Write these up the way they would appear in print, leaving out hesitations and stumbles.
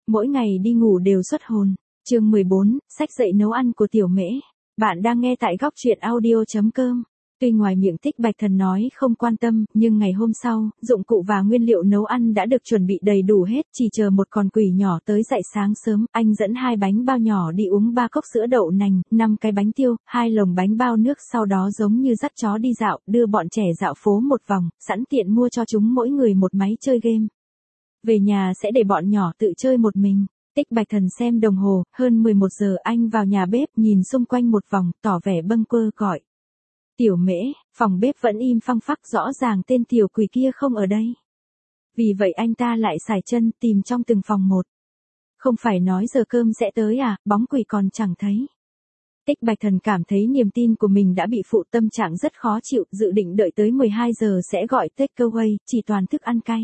Mỗi ngày đi ngủ đều xuất hồn. Chương 14, sách dạy nấu ăn của Tiểu Mễ. Bạn đang nghe tại góc truyện audio.com. Tuy ngoài miệng Tích Bạch Thần nói không quan tâm, nhưng ngày hôm sau, dụng cụ và nguyên liệu nấu ăn đã được chuẩn bị đầy đủ hết, chỉ chờ một con quỷ nhỏ tới dậy sáng sớm. Anh dẫn 2 bánh bao nhỏ đi uống 3 cốc sữa đậu nành, 5 cái bánh tiêu, 2 lồng bánh bao nước, sau đó giống như dắt chó đi dạo, đưa bọn trẻ dạo phố một vòng, sẵn tiện mua cho chúng mỗi người một máy chơi game. Về nhà sẽ để bọn nhỏ tự chơi một mình. Tích Bạch Thần xem đồng hồ, hơn 11 giờ anh vào nhà bếp, nhìn xung quanh một vòng, tỏ vẻ bâng quơ gọi. Tiểu Mễ, phòng bếp vẫn im phăng phắc, rõ ràng tên tiểu quỷ kia không ở đây. Vì vậy anh ta lại sải chân tìm trong từng phòng một. Không phải nói giờ cơm sẽ tới à, bóng quỷ còn chẳng thấy. Tích Bạch Thần cảm thấy niềm tin của mình đã bị phụ, tâm trạng rất khó chịu, dự định đợi tới 12 giờ sẽ gọi takeaway, chỉ toàn thức ăn cay.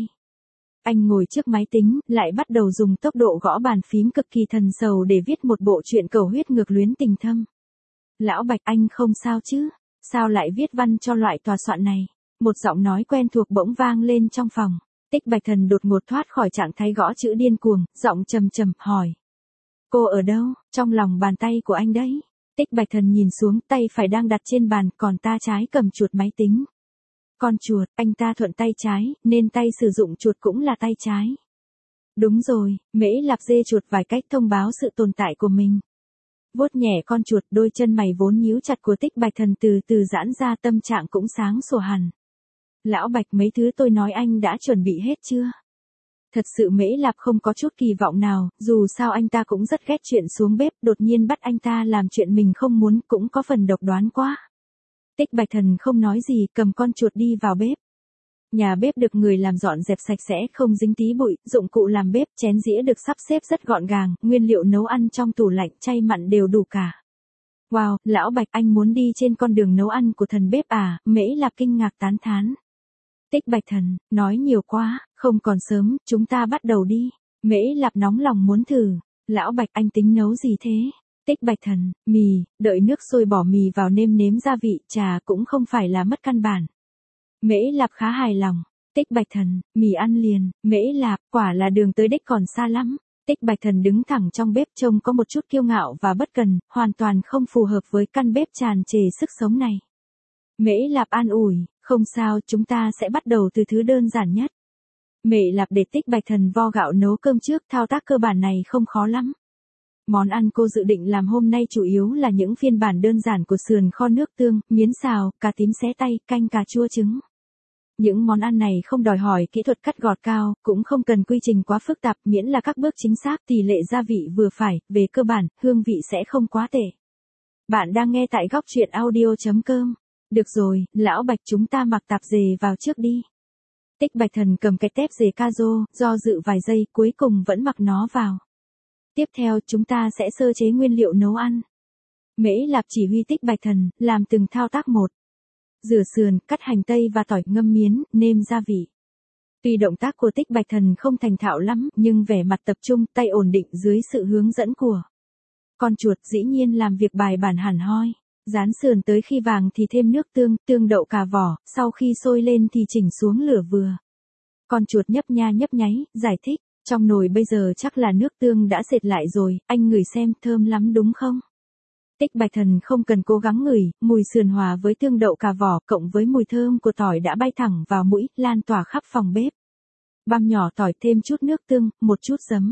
Anh ngồi trước máy tính, lại bắt đầu dùng tốc độ gõ bàn phím cực kỳ thần sầu để viết một bộ truyện cầu huyết ngược luyến tình thâm. Lão Bạch, anh không sao chứ? Sao lại viết văn cho loại tòa soạn này? Một giọng nói quen thuộc bỗng vang lên trong phòng. Tích Bạch Thần đột ngột thoát khỏi trạng thái gõ chữ điên cuồng, giọng trầm trầm hỏi. Cô ở đâu? Trong lòng bàn tay của anh đấy. Tích Bạch Thần nhìn xuống, tay phải đang đặt trên bàn, còn ta trái cầm chuột máy tính. Con chuột, anh ta thuận tay trái, nên tay sử dụng chuột cũng là tay trái. Đúng rồi, Mễ Lạp dê chuột vài cách thông báo sự tồn tại của mình. Vuốt nhẹ con chuột, đôi chân mày vốn nhíu chặt của Tích Bạch Thần từ từ giãn ra, tâm trạng cũng sáng sủa hẳn. Lão Bạch, mấy thứ tôi nói anh đã chuẩn bị hết chưa? Thật sự Mễ Lạp không có chút kỳ vọng nào, dù sao anh ta cũng rất ghét chuyện xuống bếp, đột nhiên bắt anh ta làm chuyện mình không muốn, cũng có phần độc đoán quá. Tích Bạch Thần không nói gì, cầm con chuột đi vào bếp. Nhà bếp được người làm dọn dẹp sạch sẽ, không dính tí bụi, dụng cụ làm bếp, chén dĩa được sắp xếp rất gọn gàng, nguyên liệu nấu ăn trong tủ lạnh, chay mặn đều đủ cả. Wow, Lão Bạch, anh muốn đi trên con đường nấu ăn của thần bếp à? Mễ Lạp kinh ngạc tán thán. Tích Bạch Thần, nói nhiều quá, không còn sớm, chúng ta bắt đầu đi. Mễ Lạp nóng lòng muốn thử. Lão Bạch, anh tính nấu gì thế? Tích Bạch Thần, mì, đợi nước sôi bỏ mì vào nêm nếm gia vị, trà cũng không phải là mất căn bản. Mễ Lạp khá hài lòng. Tích Bạch Thần, mì ăn liền. Mễ Lạp, quả là đường tới đích còn xa lắm. Tích Bạch Thần đứng thẳng trong bếp, trông có một chút kiêu ngạo và bất cần, hoàn toàn không phù hợp với căn bếp tràn trề sức sống này. Mễ Lạp an ủi, không sao, chúng ta sẽ bắt đầu từ thứ đơn giản nhất. Mễ Lạp để Tích Bạch Thần vo gạo nấu cơm trước, thao tác cơ bản này không khó lắm. Món ăn cô dự định làm hôm nay chủ yếu là những phiên bản đơn giản của sườn kho nước tương, miến xào, cà tím xé tay, canh cà chua trứng. Những món ăn này không đòi hỏi kỹ thuật cắt gọt cao, cũng không cần quy trình quá phức tạp, miễn là các bước chính xác, tỷ lệ gia vị vừa phải, về cơ bản, hương vị sẽ không quá tệ. Bạn đang nghe tại góc truyện audio.com. Được rồi, Lão Bạch, chúng ta mặc tạp dề vào trước đi. Tích Bạch Thần cầm cái tép dề cazo, do dự vài giây, cuối cùng vẫn mặc nó vào. Tiếp theo chúng ta sẽ sơ chế nguyên liệu nấu ăn. Mễ Lạp chỉ huy Tích Bạch Thần, làm từng thao tác một. Rửa sườn, cắt hành tây và tỏi, ngâm miến, nêm gia vị. Tuy động tác của Tích Bạch Thần không thành thạo lắm, nhưng vẻ mặt tập trung, tay ổn định dưới sự hướng dẫn của con chuột, dĩ nhiên làm việc bài bản hẳn hoi. Rán sườn tới khi vàng thì thêm nước tương, tương đậu cà vỏ, sau khi sôi lên thì chỉnh xuống lửa vừa. Con chuột nhấp nha nhấp nháy, giải thích. Trong nồi bây giờ chắc là nước tương đã sệt lại rồi, anh ngửi xem, thơm lắm đúng không? Tích Bạch Thần không cần cố gắng ngửi, mùi sườn hòa với tương đậu cà vỏ cộng với mùi thơm của tỏi đã bay thẳng vào mũi, lan tỏa khắp phòng bếp. Băm nhỏ tỏi, thêm chút nước tương, một chút giấm.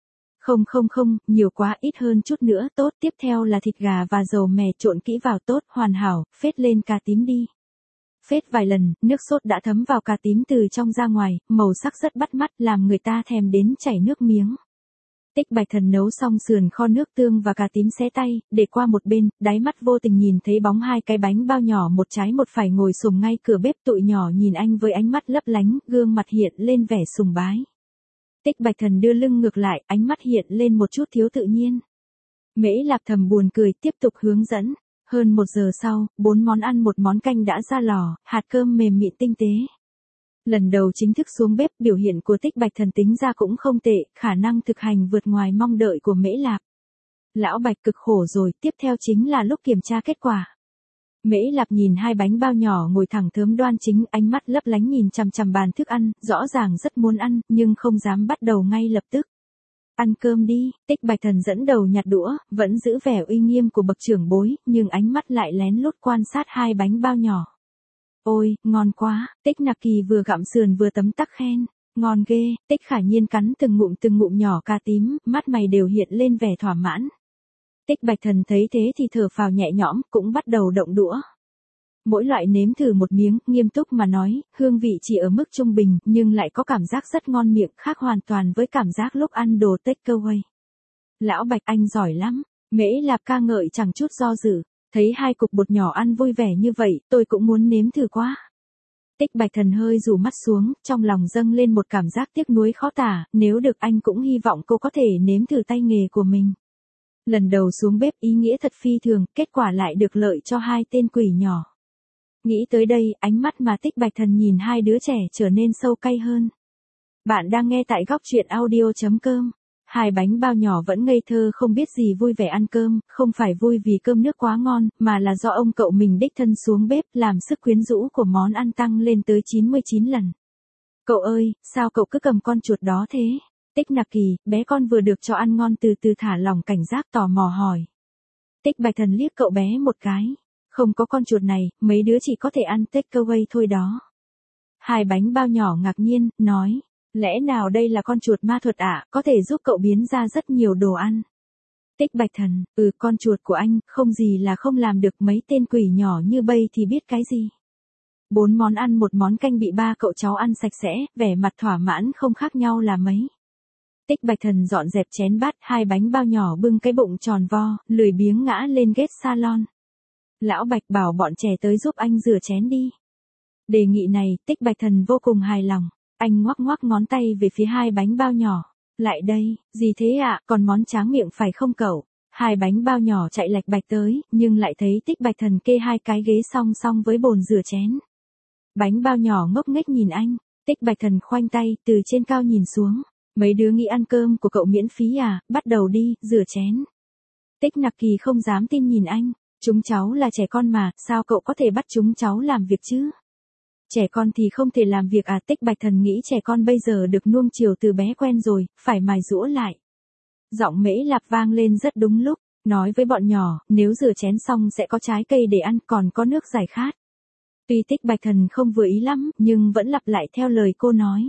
Không, nhiều quá, ít hơn chút nữa, tốt. Tiếp theo là thịt gà và dầu mè, trộn kỹ vào, tốt, hoàn hảo, phết lên cà tím đi. Phết vài lần, nước sốt đã thấm vào cà tím từ trong ra ngoài, màu sắc rất bắt mắt, làm người ta thèm đến chảy nước miếng. Tích Bạch Thần nấu xong sườn kho nước tương và cà tím xé tay, để qua một bên, đáy mắt vô tình nhìn thấy bóng 2 cái bánh bao nhỏ một trái một phải ngồi xổm ngay cửa bếp, tụi nhỏ nhìn anh với ánh mắt lấp lánh, gương mặt hiện lên vẻ sùng bái. Tích Bạch Thần đưa lưng ngược lại, ánh mắt hiện lên một chút thiếu tự nhiên. Mễ Lạp thầm buồn cười, tiếp tục hướng dẫn. Hơn 1 giờ sau, 4 món ăn một món canh đã ra lò, hạt cơm mềm mịn tinh tế. Lần đầu chính thức xuống bếp, biểu hiện của Tích Bạch Thần tính ra cũng không tệ, khả năng thực hành vượt ngoài mong đợi của Mễ Lạp. Lão Bạch, cực khổ rồi, tiếp theo chính là lúc kiểm tra kết quả. Mễ Lạp nhìn 2 bánh bao nhỏ ngồi thẳng thớm đoan chính, ánh mắt lấp lánh nhìn chằm chằm bàn thức ăn, rõ ràng rất muốn ăn, nhưng không dám bắt đầu ngay lập tức. Ăn cơm đi, Tích Bạch Thần dẫn đầu nhặt đũa, vẫn giữ vẻ uy nghiêm của bậc trưởng bối, nhưng ánh mắt lại lén lút quan sát hai bánh bao nhỏ. Ôi, ngon quá, Tích Nặc Kỳ vừa gặm sườn vừa tấm tắc khen. Ngon ghê, Tích Khả Nhiên cắn từng ngụm nhỏ cà tím, mắt mày đều hiện lên vẻ thỏa mãn. Tích Bạch Thần thấy thế thì thở phào nhẹ nhõm, cũng bắt đầu động đũa. Mỗi loại nếm thử một miếng, nghiêm túc mà nói, hương vị chỉ ở mức trung bình, nhưng lại có cảm giác rất ngon miệng, khác hoàn toàn với cảm giác lúc ăn đồ takeaway. Lão Bạch, anh giỏi lắm, Mễ Lạp ca ngợi chẳng chút do dự, thấy hai cục bột nhỏ ăn vui vẻ như vậy, tôi cũng muốn nếm thử quá. Tích Bạch Thần hơi rủ mắt xuống, trong lòng dâng lên một cảm giác tiếc nuối khó tả, nếu được anh cũng hy vọng cô có thể nếm thử tay nghề của mình. Lần đầu xuống bếp ý nghĩa thật phi thường, kết quả lại được lợi cho hai tên quỷ nhỏ. Nghĩ tới đây, ánh mắt mà Tích Bạch Thần nhìn hai đứa trẻ trở nên sâu cay hơn. Bạn đang nghe tại góc truyện audio.com. Hai bánh bao nhỏ vẫn ngây thơ không biết gì vui vẻ ăn cơm, không phải vui vì cơm nước quá ngon, mà là do ông cậu mình đích thân xuống bếp làm sức quyến rũ của món ăn tăng lên tới 99 lần. Cậu ơi, sao cậu cứ cầm con chuột đó thế? Tích Nặc Kỳ, bé con vừa được cho ăn ngon từ từ thả lỏng cảnh giác tò mò hỏi. Tích Bạch Thần liếc cậu bé một cái. Không có con chuột này, mấy đứa chỉ có thể ăn takeaway thôi đó. Hai bánh bao nhỏ ngạc nhiên, nói. Lẽ nào đây là con chuột ma thuật ạ, có thể giúp cậu biến ra rất nhiều đồ ăn. Tích Bạch Thần, con chuột của anh, không gì là không làm được, mấy tên quỷ nhỏ như bây thì biết cái gì. 4 món ăn một món canh bị ba cậu cháu ăn sạch sẽ, vẻ mặt thỏa mãn không khác nhau là mấy. Tích Bạch Thần dọn dẹp chén bát, hai bánh bao nhỏ bưng cái bụng tròn vo, lười biếng ngã lên ghế salon. Lão Bạch bảo bọn trẻ tới giúp anh rửa chén đi. Đề nghị này, Tích Bạch Thần vô cùng hài lòng. Anh ngoắc ngoắc ngón tay về phía hai bánh bao nhỏ. Lại đây, gì thế ạ, còn món tráng miệng phải không cậu? Hai bánh bao nhỏ chạy lạch bạch tới, nhưng lại thấy Tích Bạch Thần kê hai cái ghế song song với bồn rửa chén. Bánh bao nhỏ ngốc nghếch nhìn anh, Tích Bạch Thần khoanh tay, từ trên cao nhìn xuống. Mấy đứa nghĩ ăn cơm của cậu miễn phí à, bắt đầu đi, rửa chén. Tích Nặc Kỳ không dám tin nhìn anh, chúng cháu là trẻ con mà, sao cậu có thể bắt chúng cháu làm việc chứ? Trẻ con thì không thể làm việc à? Tích Bạch Thần nghĩ trẻ con bây giờ được nuông chiều từ bé quen rồi, phải mài giũa lại. Giọng Mễ Lạp vang lên rất đúng lúc, nói với bọn nhỏ, nếu rửa chén xong sẽ có trái cây để ăn, còn có nước giải khát. Tuy Tích Bạch Thần không vừa ý lắm, nhưng vẫn lặp lại theo lời cô nói.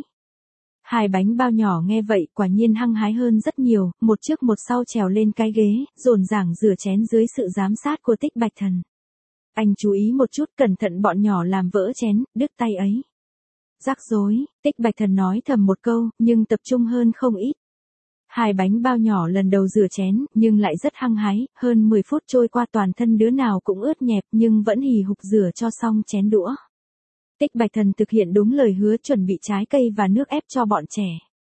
Hai bánh bao nhỏ nghe vậy quả nhiên hăng hái hơn rất nhiều, một trước một sau trèo lên cái ghế, dồn dàng rửa chén dưới sự giám sát của Tích Bạch Thần. Anh chú ý một chút, cẩn thận bọn nhỏ làm vỡ chén, đứt tay ấy. Rắc rối, Tích Bạch Thần nói thầm một câu, nhưng tập trung hơn không ít. Hai bánh bao nhỏ lần đầu rửa chén, nhưng lại rất hăng hái, hơn 10 phút trôi qua toàn thân đứa nào cũng ướt nhẹp nhưng vẫn hì hục rửa cho xong chén đũa. Tích Bạch Thần thực hiện đúng lời hứa, chuẩn bị trái cây và nước ép cho bọn trẻ.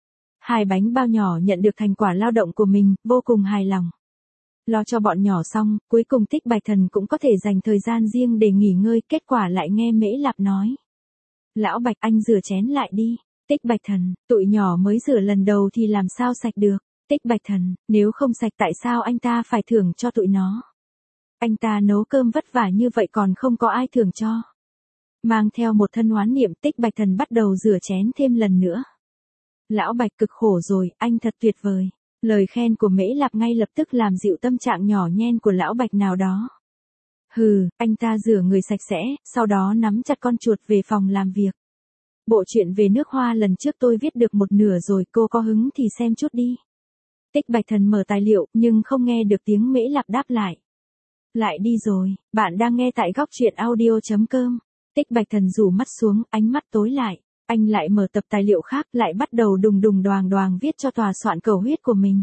Hai bánh bao nhỏ nhận được thành quả lao động của mình, vô cùng hài lòng. Lo cho bọn nhỏ xong, cuối cùng Tích Bạch Thần cũng có thể dành thời gian riêng để nghỉ ngơi, kết quả lại nghe Mễ Lạp nói. Lão Bạch, anh rửa chén lại đi. Tích Bạch Thần, tụi nhỏ mới rửa lần đầu thì làm sao sạch được. Tích Bạch Thần, nếu không sạch tại sao anh ta phải thưởng cho tụi nó? Anh ta nấu cơm vất vả như vậy còn không có ai thưởng cho. Mang theo một thân oán niệm, Tích Bạch Thần bắt đầu rửa chén thêm lần nữa. Lão Bạch, cực khổ rồi, anh thật tuyệt vời. Lời khen của Mễ Lạp ngay lập tức làm dịu tâm trạng nhỏ nhen của Lão Bạch nào đó. Hừ, anh ta rửa người sạch sẽ, sau đó nắm chặt con chuột về phòng làm việc. Bộ truyện về nước hoa lần trước tôi viết được một nửa rồi, cô có hứng thì xem chút đi. Tích Bạch Thần mở tài liệu, nhưng không nghe được tiếng Mễ Lạp đáp lại. Lại đi rồi, bạn đang nghe tại góc truyện audio.com. Tích Bạch Thần rủ mắt xuống, ánh mắt tối lại. Anh lại mở tập tài liệu khác, lại bắt đầu đùng đùng đoàng đoàng viết cho tòa soạn cầu huyết của mình.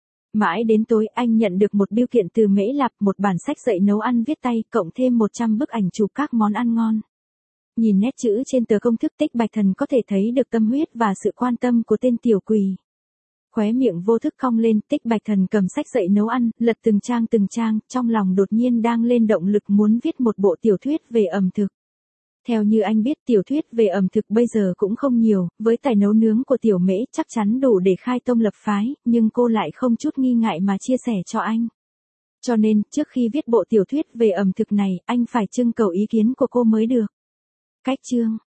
Mãi đến tối, anh nhận được một bưu kiện từ Mễ Lạp, một bản sách dạy nấu ăn viết tay, cộng thêm 100 bức ảnh chụp các món ăn ngon. Nhìn nét chữ trên tờ công thức, Tích Bạch Thần có thể thấy được tâm huyết và sự quan tâm của tên tiểu quỷ. Khóe miệng vô thức cong lên, Tích Bạch Thần cầm sách dạy nấu ăn, lật từng trang, trong lòng đột nhiên đang lên động lực muốn viết một bộ tiểu thuyết về ẩm thực. Theo như anh biết, tiểu thuyết về ẩm thực bây giờ cũng không nhiều, với tài nấu nướng của tiểu Mễ chắc chắn đủ để khai tông lập phái, nhưng cô lại không chút nghi ngại mà chia sẻ cho anh. Cho nên, trước khi viết bộ tiểu thuyết về ẩm thực này, anh phải trưng cầu ý kiến của cô mới được. Cách chương,